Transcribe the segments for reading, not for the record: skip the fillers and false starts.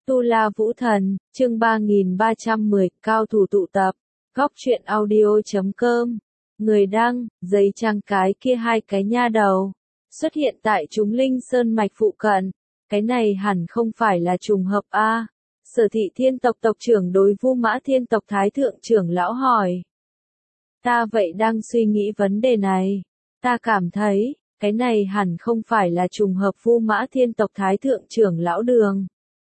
Tu La Vũ Thần, chương 3310, cao thủ tụ tập, góc truyện audio.com. Người đăng, giấy trang cái kia hai cái nha đầu, xuất hiện tại chúng linh sơn mạch phụ cận. Cái này hẳn không phải là trùng hợp a. Sở Thị Thiên tộc tộc trưởng đối Vu Mã Thiên tộc Thái thượng trưởng lão hỏi. Ta vậy đang suy nghĩ vấn đề này. Ta cảm thấy, cái này hẳn không phải là trùng hợp Vu Mã Thiên tộc Thái thượng trưởng lão đường.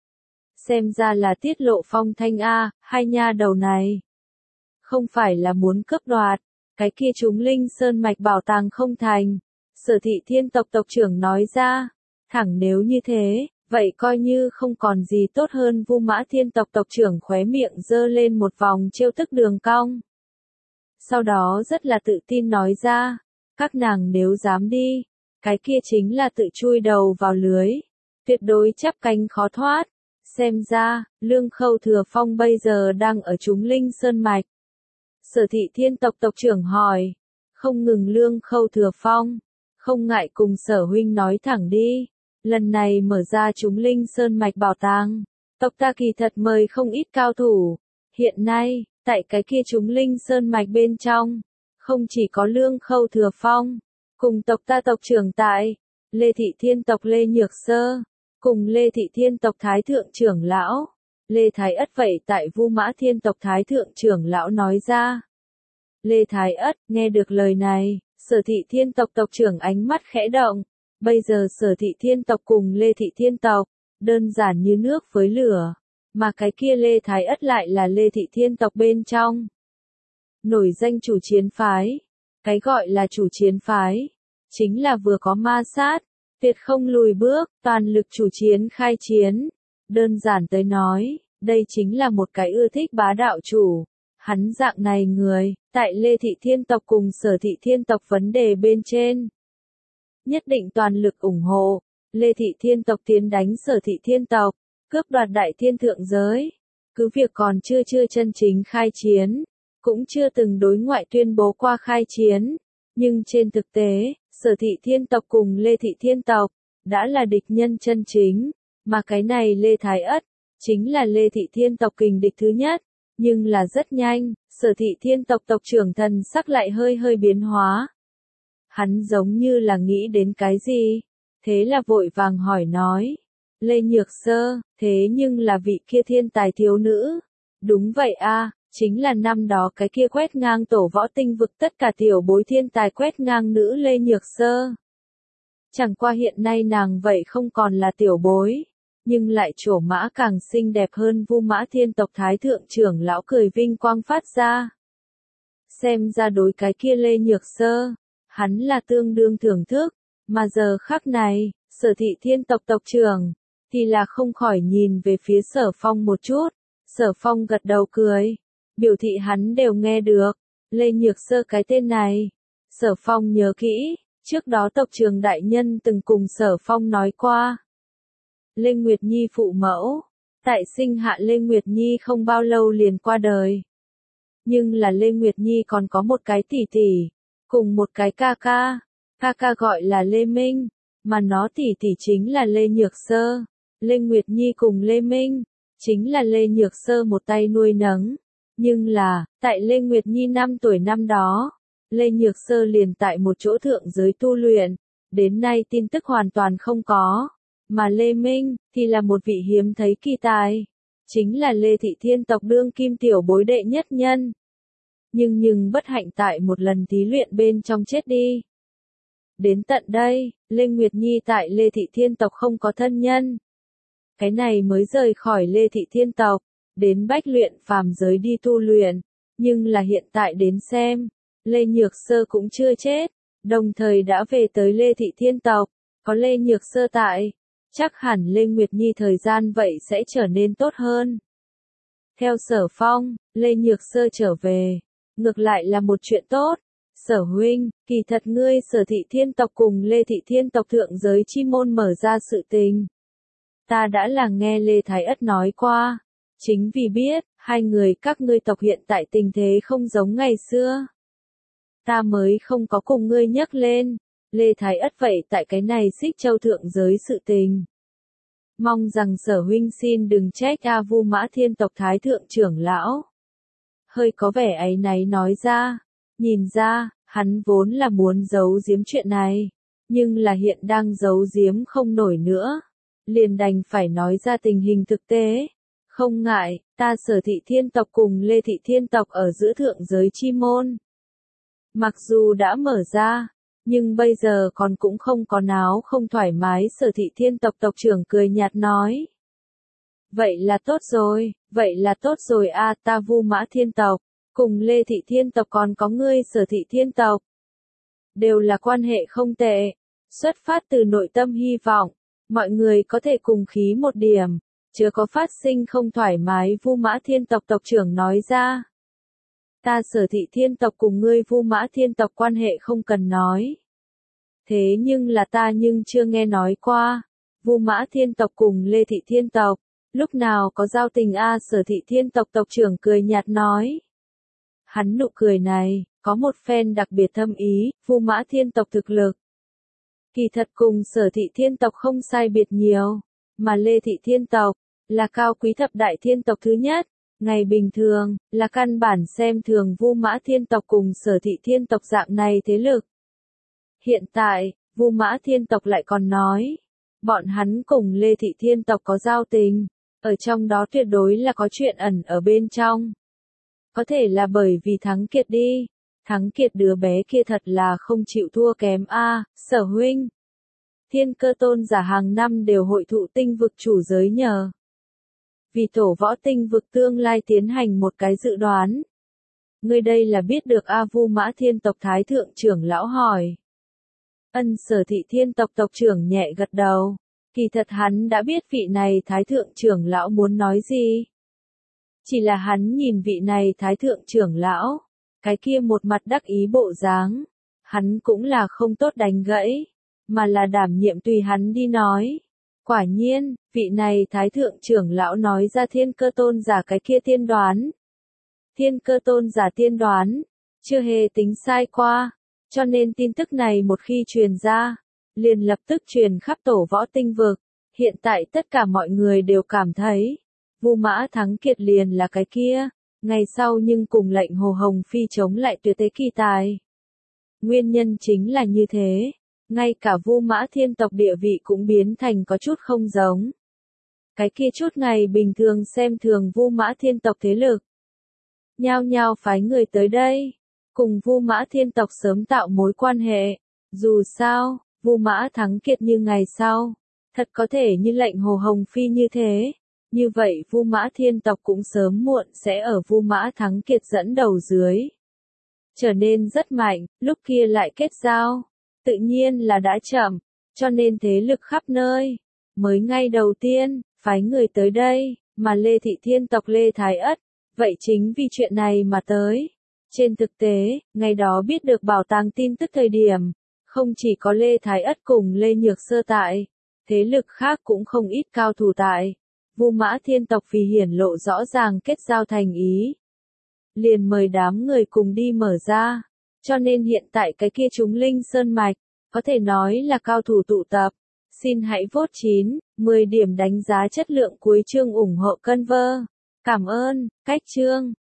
Xem ra là tiết lộ phong thanh a, hai nha đầu này. Không phải là muốn cướp đoạt, cái kia chúng linh sơn mạch bảo tàng không thành. Sở Thị Thiên tộc tộc trưởng nói ra, thẳng nếu như thế, vậy coi như không còn gì tốt hơn. Vu Mã Thiên tộc tộc trưởng khóe miệng giơ lên một vòng trêu tức đường cong. Sau đó rất là tự tin nói ra, các nàng nếu dám đi, cái kia chính là tự chui đầu vào lưới, tuyệt đối chắp cánh khó thoát. Xem ra, Lương Khâu Thừa Phong bây giờ đang ở chúng linh sơn mạch. Sở Thị Thiên tộc tộc trưởng hỏi, không ngừng Lương Khâu Thừa Phong, không ngại cùng Sở huynh nói thẳng đi, lần này mở ra chúng linh sơn mạch bảo tàng, tộc ta kỳ thật mời không ít cao thủ, hiện nay, tại cái kia chúng linh sơn mạch bên trong, không chỉ có Lương Khâu Thừa Phong, cùng tộc ta tộc trưởng tại, Lê Thị Thiên tộc Lê Nhược Sơ, cùng Lê Thị Thiên tộc Thái thượng trưởng lão, Lê Thái Ất vậy tại Vu Mã Thiên tộc Thái thượng trưởng lão nói ra. Lê Thái Ất, nghe được lời này, Sở Thị Thiên tộc tộc trưởng ánh mắt khẽ động, bây giờ Sở Thị Thiên tộc cùng Lê Thị Thiên tộc, đơn giản như nước với lửa, mà cái kia Lê Thái Ất lại là Lê Thị Thiên tộc bên trong. Nổi danh chủ chiến phái, cái gọi là chủ chiến phái, chính là vừa có ma sát, tuyệt không lùi bước, toàn lực chủ chiến khai chiến. Đơn giản tới nói, đây chính là một cái ưa thích bá đạo chủ. Hắn dạng này người, tại Lê Thị Thiên tộc cùng Sở Thị Thiên tộc vấn đề bên trên. Nhất định toàn lực ủng hộ, Lê Thị Thiên tộc tiến đánh Sở Thị Thiên tộc, cướp đoạt đại thiên thượng giới. Cứ việc còn chưa chân chính khai chiến, cũng chưa từng đối ngoại tuyên bố qua khai chiến. Nhưng trên thực tế, Sở Thị Thiên tộc cùng Lê Thị Thiên tộc, đã là địch nhân chân chính, mà cái này Lê Thái Ất, chính là Lê Thị Thiên tộc kình địch thứ nhất, nhưng là rất nhanh, Sở Thị Thiên tộc tộc trưởng thần sắc lại hơi biến hóa. Hắn giống như là nghĩ đến cái gì, thế là vội vàng hỏi nói, Lê Nhược Sơ, thế nhưng là vị kia thiên tài thiếu nữ, đúng vậy a. Chính là năm đó cái kia quét ngang tổ võ tinh vực tất cả tiểu bối thiên tài quét ngang nữ Lê Nhược Sơ. Chẳng qua hiện nay nàng vậy không còn là tiểu bối, nhưng lại trổ mã càng xinh đẹp hơn. Vu Mã Thiên tộc Thái thượng trưởng lão cười vinh quang phát ra. Xem ra đối cái kia Lê Nhược Sơ, hắn là tương đương thưởng thức, mà giờ khắc này, Sở Thị Thiên tộc tộc trưởng, thì là không khỏi nhìn về phía Sở Phong một chút. Sở Phong gật đầu cười, biểu thị hắn đều nghe được, Lê Nhược Sơ cái tên này. Sở Phong nhớ kỹ, trước đó tộc trưởng đại nhân từng cùng Sở Phong nói qua. Lê Nguyệt Nhi phụ mẫu, tại sinh hạ Lê Nguyệt Nhi không bao lâu liền qua đời. Nhưng là Lê Nguyệt Nhi còn có một cái tỷ tỷ, cùng một cái ca ca gọi là Lê Minh, mà nó tỷ tỷ chính là Lê Nhược Sơ. Lê Nguyệt Nhi cùng Lê Minh, chính là Lê Nhược Sơ một tay nuôi nấng. Nhưng là, tại Lê Nguyệt Nhi 5 tuổi năm đó, Lê Nhược Sơ liền tại một chỗ thượng giới tu luyện, đến nay tin tức hoàn toàn không có, mà Lê Minh, thì là một vị hiếm thấy kỳ tài, chính là Lê Thị Thiên tộc đương kim tiểu bối đệ nhất nhân. Nhưng bất hạnh tại một lần thí luyện bên trong chết đi. Đến tận đây, Lê Nguyệt Nhi tại Lê Thị Thiên tộc không có thân nhân. Cái này mới rời khỏi Lê Thị Thiên tộc, đến Bách Luyện phàm giới đi tu luyện, nhưng là hiện tại đến xem, Lê Nhược Sơ cũng chưa chết, đồng thời đã về tới Lê Thị Thiên tộc, có Lê Nhược Sơ tại, chắc hẳn Lê Nguyệt Nhi thời gian vậy sẽ trở nên tốt hơn. Theo Sở Phong, Lê Nhược Sơ trở về, ngược lại là một chuyện tốt. Sở huynh, kỳ thật ngươi Sở Thị Thiên tộc cùng Lê Thị Thiên tộc thượng giới chi môn mở ra sự tình. Ta đã là nghe Lê Thái Ất nói qua. Chính vì biết, hai người các ngươi tộc hiện tại tình thế không giống ngày xưa. Ta mới không có cùng ngươi nhắc lên, Lê Thái Ất vậy tại cái này Xích Châu thượng giới sự tình. Mong rằng Sở huynh xin đừng trách Vu Mã Thiên tộc Thái thượng trưởng lão. Hơi có vẻ áy náy nói ra, nhìn ra, hắn vốn là muốn giấu giếm chuyện này, nhưng là hiện đang giấu giếm không nổi nữa, liền đành phải nói ra tình hình thực tế. Không ngại, ta Sở Thị Thiên tộc cùng Lê Thị Thiên tộc ở giữa thượng giới chi môn. Mặc dù đã mở ra, nhưng bây giờ còn cũng không có náo không thoải mái. Sở Thị Thiên tộc tộc trưởng cười nhạt nói. Vậy là tốt rồi ta Vu Mã Thiên tộc, cùng Lê Thị Thiên tộc còn có ngươi Sở Thị Thiên tộc. Đều là quan hệ không tệ, xuất phát từ nội tâm hy vọng, mọi người có thể cùng khí một điểm, chưa có phát sinh không thoải mái. Vu Mã Thiên tộc tộc trưởng nói ra. Ta Sở Thị Thiên tộc cùng ngươi Vu Mã Thiên tộc quan hệ không cần nói. Thế nhưng là ta chưa nghe nói qua, Vu Mã Thiên tộc cùng Lê Thị Thiên tộc, lúc nào có giao tình Sở Thị Thiên tộc tộc trưởng cười nhạt nói. Hắn nụ cười này, có một phen đặc biệt thâm ý. Vu Mã Thiên tộc thực lực kỳ thật cùng Sở Thị Thiên tộc không sai biệt nhiều, mà Lê Thị Thiên tộc là cao quý thập đại thiên tộc thứ nhất, ngày bình thường là căn bản xem thường Vu Mã Thiên tộc cùng Sở Thị Thiên tộc dạng này thế lực. Hiện tại, Vu Mã Thiên tộc lại còn nói, bọn hắn cùng Lê Thị Thiên tộc có giao tình, ở trong đó tuyệt đối là có chuyện ẩn ở bên trong. Có thể là bởi vì Thắng Kiệt đi, Thắng Kiệt đứa bé kia thật là không chịu thua kém Sở huynh. Thiên Cơ tôn giả hàng năm đều hội thụ tinh vực chủ giới nhờ. Vì tổ võ tinh vực tương lai tiến hành một cái dự đoán. Ngươi đây là biết được Vu Mã Thiên tộc Thái thượng trưởng lão hỏi. Sở Thị Thiên tộc tộc trưởng nhẹ gật đầu. Kỳ thật hắn đã biết vị này Thái thượng trưởng lão muốn nói gì. Chỉ là hắn nhìn vị này Thái thượng trưởng lão, cái kia một mặt đắc ý bộ dáng, hắn cũng là không tốt đánh gãy, mà là đảm nhiệm tùy hắn đi nói. Quả nhiên, vị này Thái thượng trưởng lão nói ra Thiên Cơ tôn giả cái kia tiên đoán. Thiên Cơ tôn giả tiên đoán, chưa hề tính sai qua, cho nên tin tức này một khi truyền ra, liền lập tức truyền khắp tổ võ tinh vực. Hiện tại tất cả mọi người đều cảm thấy, Vu Mã Thắng Kiệt liền là cái kia, ngày sau nhưng cùng lệnh Hồ Hồng Phi chống lại tuyệt thế kỳ tài. Nguyên nhân chính là như thế, ngay cả Vu Mã Thiên tộc địa vị cũng biến thành có chút không giống. Cái kia chút ngày bình thường xem thường Vu Mã Thiên tộc thế lực, nhao nhao phái người tới đây, cùng Vu Mã Thiên tộc sớm tạo mối quan hệ. Dù sao, Vu Mã Thắng Kiệt như ngày sau, thật có thể như lệnh Hồ Hồng Phi như thế. Như vậy Vu Mã Thiên tộc cũng sớm muộn sẽ ở Vu Mã Thắng Kiệt dẫn đầu dưới trở nên rất mạnh, lúc kia lại kết giao, tự nhiên là đã chậm, cho nên thế lực khắp nơi, mới ngay đầu tiên, phái người tới đây, mà Lê Thị Thiên tộc Lê Thái Ất, vậy chính vì chuyện này mà tới. Trên thực tế, ngày đó biết được bảo tàng tin tức thời điểm, không chỉ có Lê Thái Ất cùng Lê Nhược Sơ tại, thế lực khác cũng không ít cao thủ tại. Vu Mã Thiên tộc vì hiển lộ rõ ràng kết giao thành ý, liền mời đám người cùng đi mở ra, cho nên hiện tại cái kia chúng linh sơn mạch, có thể nói là cao thủ tụ tập. Xin hãy vote 9, 10 điểm đánh giá chất lượng cuối chương ủng hộ Conver. Cảm ơn, cách chương.